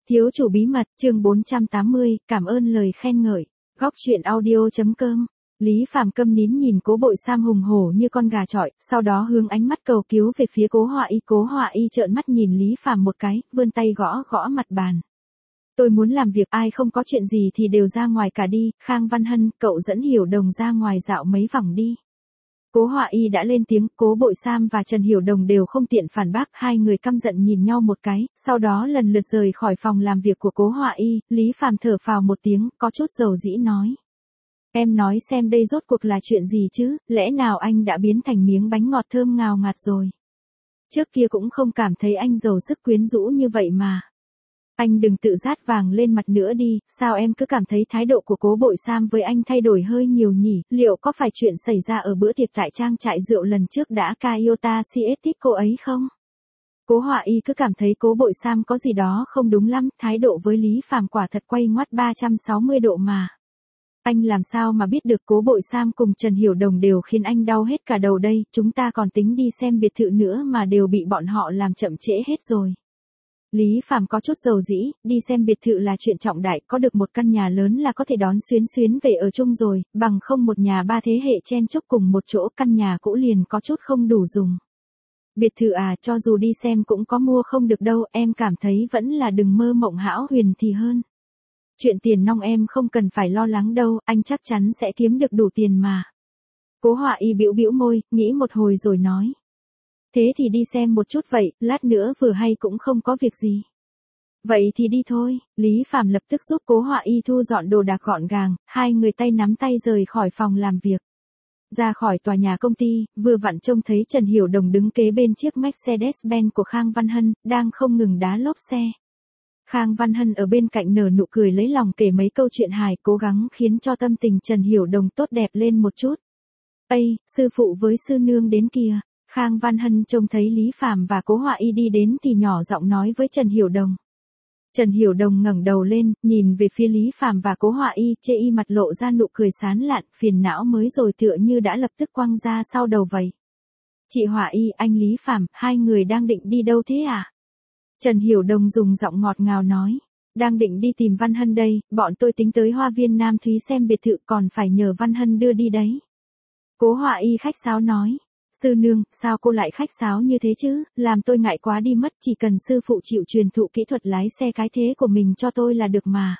Thiếu chủ bí mật, chương 480, cảm ơn lời khen ngợi. Góc truyện audio.com. Lý Phàm câm nín nhìn Cố Bội Sam hùng hổ như con gà chọi, sau đó hướng ánh mắt cầu cứu về phía Cố Họa Y. Cố Họa Y trợn mắt nhìn Lý Phàm một cái, vươn tay gõ gõ mặt bàn. Tôi muốn làm việc, ai không có chuyện gì thì đều ra ngoài cả đi. Khang Văn Hân, cậu dẫn Hiểu Đồng ra ngoài dạo mấy vòng đi. Cố Họa Y đã lên tiếng, Cố Bội Sam và Trần Hiểu Đồng đều không tiện phản bác, hai người căm giận nhìn nhau một cái, sau đó lần lượt rời khỏi phòng làm việc của Cố Họa Y. Lý Phàm thở phào một tiếng, có chút dầu dĩ nói. Em nói xem đây rốt cuộc là chuyện gì chứ, lẽ nào anh đã biến thành miếng bánh ngọt thơm ngào ngạt rồi. Trước kia cũng không cảm thấy anh giàu sức quyến rũ như vậy mà. Anh đừng tự dát vàng lên mặt nữa đi, sao em cứ cảm thấy thái độ của Cố Bội Sam với anh thay đổi hơi nhiều nhỉ, liệu có phải chuyện xảy ra ở bữa tiệc tại trang trại rượu lần trước đã Kaiota CS thích cô ấy không? Cố Họa Y cứ cảm thấy Cố Bội Sam có gì đó không đúng lắm, thái độ với Lý Phàm quả thật quay ngoắt 360 độ mà. Anh làm sao mà biết được Cố Bội Sam cùng Trần Hiểu Đồng đều khiến anh đau hết cả đầu đây, chúng ta còn tính đi xem biệt thự nữa mà đều bị bọn họ làm chậm trễ hết rồi. Lý Phàm có chút dầu dĩ, đi xem biệt thự là chuyện trọng đại, có được một căn nhà lớn là có thể đón xuyến xuyến về ở chung rồi, bằng không một nhà ba thế hệ chen chúc cùng một chỗ, căn nhà cũ liền có chút không đủ dùng. Biệt thự à, cho dù đi xem cũng có mua không được đâu, em cảm thấy vẫn là đừng mơ mộng hão huyền thì hơn. Chuyện tiền nong em không cần phải lo lắng đâu, anh chắc chắn sẽ kiếm được đủ tiền mà. Cố Họa Y bĩu bĩu môi, nghĩ một hồi rồi nói. Thế thì đi xem một chút vậy, lát nữa vừa hay cũng không có việc gì. Vậy thì đi thôi, Lý Phàm lập tức giúp Cố Họa Y thu dọn đồ đạc gọn gàng, hai người tay nắm tay rời khỏi phòng làm việc. Ra khỏi tòa nhà công ty, vừa vặn trông thấy Trần Hiểu Đồng đứng kế bên chiếc Mercedes-Benz của Khang Văn Hân, đang không ngừng đá lốp xe. Khang Văn Hân ở bên cạnh nở nụ cười lấy lòng kể mấy câu chuyện hài, cố gắng khiến cho tâm tình Trần Hiểu Đồng tốt đẹp lên một chút. Ây, sư phụ với sư nương đến kìa. Khang Văn Hân trông thấy Lý Phàm và Cố Họa Y đi đến thì nhỏ giọng nói với Trần Hiểu Đồng. Trần Hiểu Đồng ngẩng đầu lên, nhìn về phía Lý Phàm và Cố Họa Y, chê y mặt lộ ra nụ cười sán lạn, phiền não mới rồi tựa như đã lập tức quăng ra sau đầu vậy. Chị Họa Y, anh Lý Phàm, hai người đang định đi đâu thế à? Trần Hiểu Đồng dùng giọng ngọt ngào nói. Đang định đi tìm Văn Hân đây, bọn tôi tính tới Hoa Viên Nam Thúy xem biệt thự, còn phải nhờ Văn Hân đưa đi đấy. Cố Họa Y khách sáo nói. Sư nương, sao cô lại khách sáo như thế chứ, làm tôi ngại quá đi mất, chỉ cần sư phụ chịu truyền thụ kỹ thuật lái xe cái thế của mình cho tôi là được mà.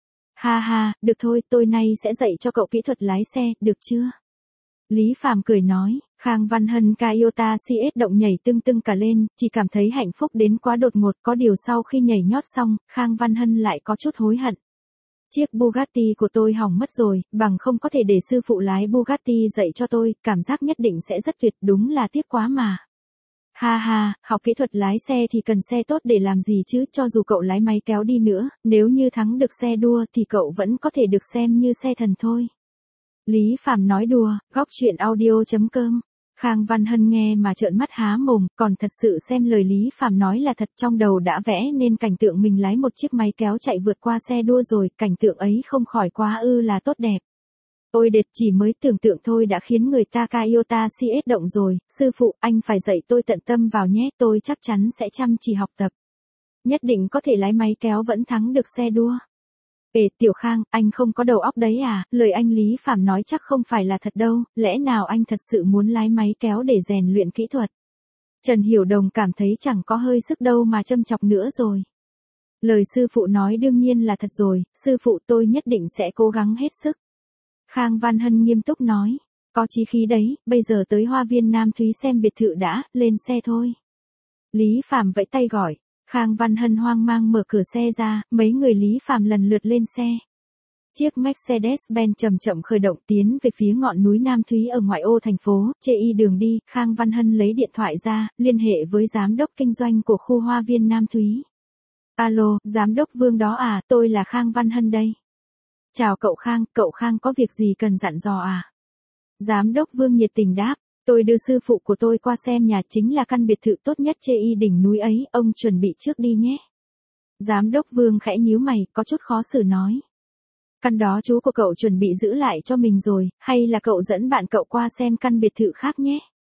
Ha ha, được thôi, tôi nay sẽ dạy cho cậu kỹ thuật lái xe, được chưa? Lý Phàm cười nói, Khang Văn Hân Kaiota CS động nhảy tưng tưng cả lên, chỉ cảm thấy hạnh phúc đến quá đột ngột, có điều sau khi nhảy nhót xong, Khang Văn Hân lại có chút hối hận. Chiếc Bugatti của tôi hỏng mất rồi, bằng không có thể để sư phụ lái Bugatti dạy cho tôi, cảm giác nhất định sẽ rất tuyệt, đúng là tiếc quá mà. Ha ha, học kỹ thuật lái xe thì cần xe tốt để làm gì chứ, cho dù cậu lái máy kéo đi nữa, nếu như thắng được xe đua thì cậu vẫn có thể được xem như xe thần thôi. Lý Phàm nói đùa, góc truyện audio.com. Khang Văn Hân nghe mà trợn mắt há mồm, còn thật sự xem lời Lý Phàm nói là thật, trong đầu đã vẽ nên cảnh tượng mình lái một chiếc máy kéo chạy vượt qua xe đua rồi, cảnh tượng ấy không khỏi quá là tốt đẹp. Ôi đệt, chỉ mới tưởng tượng thôi đã khiến người ta Kaiota CS động rồi, sư phụ, anh phải dạy tôi tận tâm vào nhé, tôi chắc chắn sẽ chăm chỉ học tập. Nhất định có thể lái máy kéo vẫn thắng được xe đua. Ê Tiểu Khang, anh không có đầu óc đấy à, lời anh Lý Phàm nói chắc không phải là thật đâu, lẽ nào anh thật sự muốn lái máy kéo để rèn luyện kỹ thuật? Trần Hiểu Đồng cảm thấy chẳng có hơi sức đâu mà châm chọc nữa rồi. Lời sư phụ nói đương nhiên là thật rồi, sư phụ tôi nhất định sẽ cố gắng hết sức. Khang Văn Hân nghiêm túc nói, có chí khí đấy, bây giờ tới Hoa Viên Nam Thúy xem biệt thự đã, lên xe thôi. Lý Phàm vẫy tay gọi. Khang Văn Hân hoang mang mở cửa xe ra, mấy người Lý Phàm lần lượt lên xe. Chiếc Mercedes-Benz chậm chậm khởi động tiến về phía ngọn núi Nam Thúy ở ngoại ô thành phố, chê y đường đi, Khang Văn Hân lấy điện thoại ra, liên hệ với giám đốc kinh doanh của khu Hoa Viên Nam Thúy. Alo, giám đốc Vương đó à, tôi là Khang Văn Hân đây. Chào cậu Khang có việc gì cần dặn dò à? Giám đốc Vương nhiệt tình đáp. Tôi đưa sư phụ của tôi qua xem nhà, chính là căn biệt thự tốt nhất chê y đỉnh núi ấy, ông chuẩn bị trước đi nhé. Giám đốc Vương khẽ nhíu mày, có chút khó xử nói. Căn đó chú của cậu chuẩn bị giữ lại cho mình rồi, hay là cậu dẫn bạn cậu qua xem căn biệt thự khác nhé?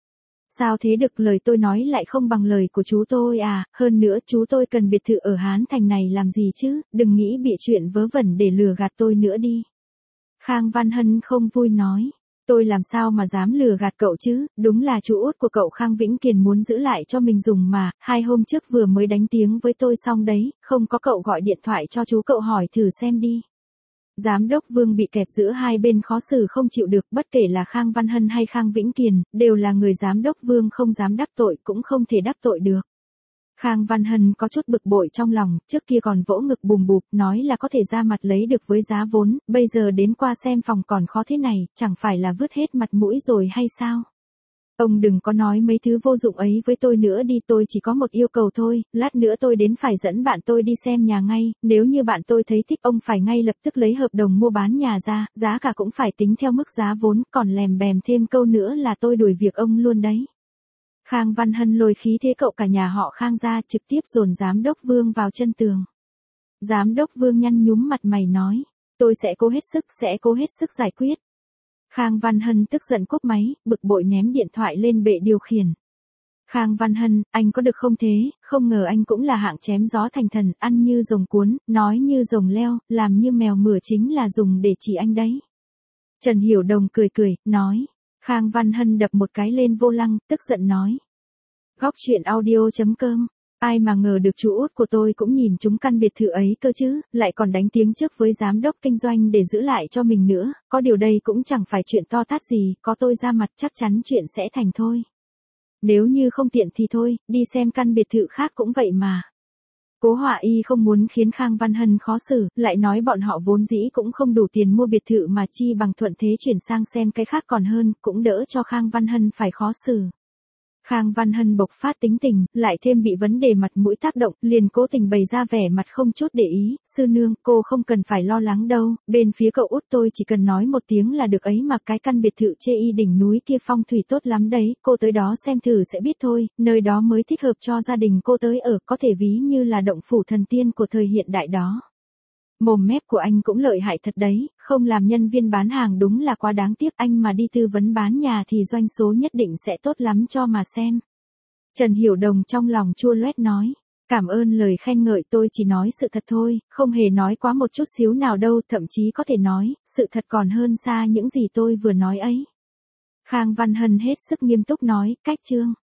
Sao thế được, lời tôi nói lại không bằng lời của chú tôi à, hơn nữa chú tôi cần biệt thự ở Hán Thành này làm gì chứ, đừng nghĩ bịa chuyện vớ vẩn để lừa gạt tôi nữa đi. Khang Văn Hân không vui nói. Tôi làm sao mà dám lừa gạt cậu chứ, đúng là chú út của cậu Khang Vĩnh Kiền muốn giữ lại cho mình dùng mà, 2 hôm trước vừa mới đánh tiếng với tôi xong đấy, không có cậu gọi điện thoại cho chú cậu hỏi thử xem đi. Giám đốc Vương bị kẹp giữa hai bên khó xử không chịu được, bất kể là Khang Văn Hân hay Khang Vĩnh Kiền, đều là người giám đốc Vương không dám đắc tội cũng không thể đắc tội được. Khang Văn Hân có chút bực bội trong lòng, trước kia còn vỗ ngực bùm bụp, nói là có thể ra mặt lấy được với giá vốn, bây giờ đến qua xem phòng còn khó thế này, chẳng phải là vứt hết mặt mũi rồi hay sao? Ông đừng có nói mấy thứ vô dụng ấy với tôi nữa đi, tôi chỉ có một yêu cầu thôi, lát nữa tôi đến phải dẫn bạn tôi đi xem nhà ngay, nếu như bạn tôi thấy thích ông phải ngay lập tức lấy hợp đồng mua bán nhà ra, giá cả cũng phải tính theo mức giá vốn, còn lèm bèm thêm câu nữa là tôi đuổi việc ông luôn đấy. Khang Văn Hân lôi khí thế cậu cả nhà họ Khang ra, trực tiếp dồn giám đốc Vương vào chân tường. Giám đốc Vương nhăn nhúm mặt mày nói, tôi sẽ cố hết sức giải quyết. Khang Văn Hân tức giận cúp máy, bực bội ném điện thoại lên bệ điều khiển. Khang Văn Hân, anh có được không thế, không ngờ anh cũng là hạng chém gió thành thần, ăn như rồng cuốn, nói như rồng leo, làm như mèo mửa chính là dùng để chỉ anh đấy. Trần Hiểu Đồng cười, nói. Khang Văn Hân đập một cái lên vô lăng, tức giận nói. Góc chuyện audio.com, ai mà ngờ được chú út của tôi cũng nhìn trúng căn biệt thự ấy cơ chứ, lại còn đánh tiếng trước với giám đốc kinh doanh để giữ lại cho mình nữa, có điều đây cũng chẳng phải chuyện to tát gì, có tôi ra mặt chắc chắn chuyện sẽ thành thôi. Nếu như không tiện thì thôi, đi xem căn biệt thự khác cũng vậy mà. Cố Họa Y không muốn khiến Khang Văn Hân khó xử, lại nói bọn họ vốn dĩ cũng không đủ tiền mua biệt thự mà chi bằng thuận thế chuyển sang xem cái khác còn hơn, cũng đỡ cho Khang Văn Hân phải khó xử. Khang Văn Hân bộc phát tính tình, lại thêm bị vấn đề mặt mũi tác động, liền cố tình bày ra vẻ mặt không chút để ý, sư nương, cô không cần phải lo lắng đâu, bên phía cậu út tôi chỉ cần nói một tiếng là được ấy mà, cái căn biệt thự chê y đỉnh núi kia phong thủy tốt lắm đấy, cô tới đó xem thử sẽ biết thôi, nơi đó mới thích hợp cho gia đình cô tới ở, có thể ví như là động phủ thần tiên của thời hiện đại đó. Mồm mép của anh cũng lợi hại thật đấy, không làm nhân viên bán hàng đúng là quá đáng tiếc, anh mà đi tư vấn bán nhà thì doanh số nhất định sẽ tốt lắm cho mà xem. Trần Hiểu Đồng trong lòng chua loét nói, cảm ơn lời khen ngợi, tôi chỉ nói sự thật thôi, không hề nói quá một chút xíu nào đâu, thậm chí có thể nói, sự thật còn hơn xa những gì tôi vừa nói ấy. Khang Văn Hân hết sức nghiêm túc nói, cách chương.